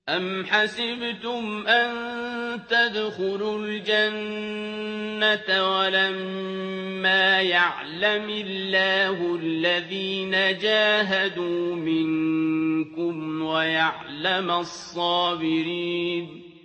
أَمْ حَسِبْتُمْ أَن تَدْخُلُوا الْجَنَّةَ وَلَمَّا يَعْلَمِ اللَّهُ الَّذِينَ جَاهَدُوا مِنكُمْ وَيَعْلَمَ الصَّابِرِينَ